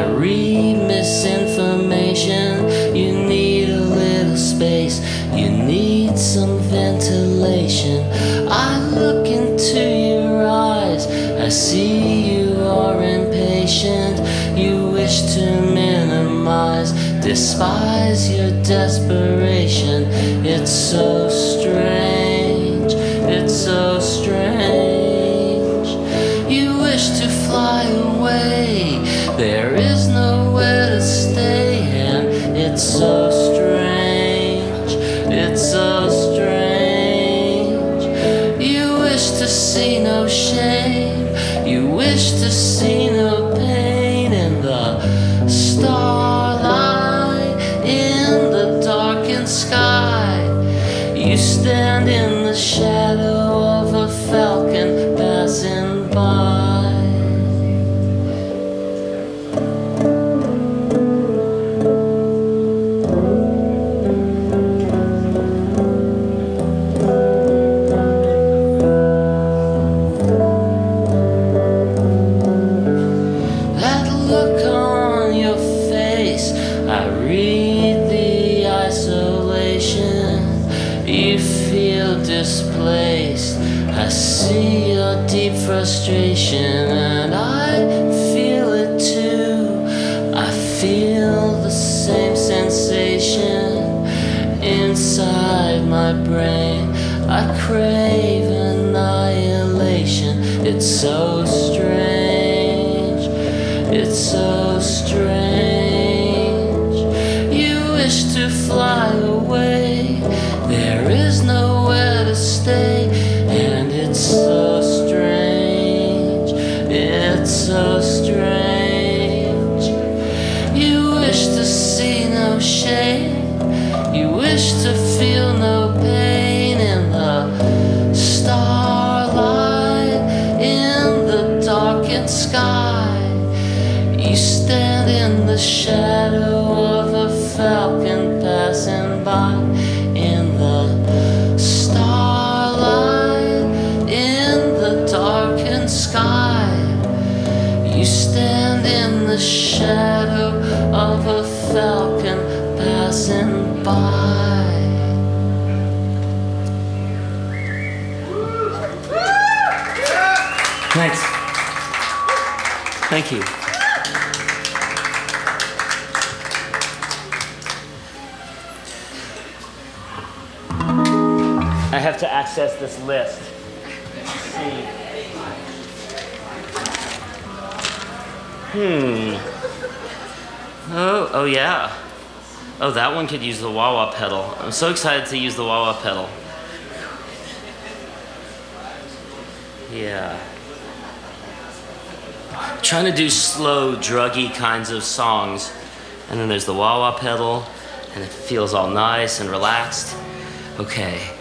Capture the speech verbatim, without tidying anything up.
I read misinformation. You need a little space, you need some ventilation. I look into your eyes, I see you are impatient. You wish to minimize, despise your desperation. It's so strange, it's so strange. You wish to fly away, there is nowhere to stay. And it's so strange, it's so strange. You wish to see no shame, you wish to see no pain. In the starlight, in the darkened sky, you stand in the shadow of a falcon passing by. I read the isolation. You feel displaced. I see your deep frustration, and I feel it too. I feel the same sensation inside my brain. I crave annihilation. It's so strange, it's so strange. To fly away, there is nowhere to stay. And it's so strange, it's so strange. You wish to see no shame, you wish to feel no pain. In the starlight, in the darkened sky, you stand in the shadow of a falcon passing by. In the starlight, in the darkened sky, you stand in the shadow of a falcon passing by. Thanks. Thank you. I have to access this list. Let's see. Hmm. Oh, oh yeah. Oh, that one could use the wah-wah pedal. I'm so excited to use the wah-wah pedal. Yeah. I'm trying to do slow, druggy kinds of songs. And then there's the wah-wah pedal, and it feels all nice and relaxed. Okay.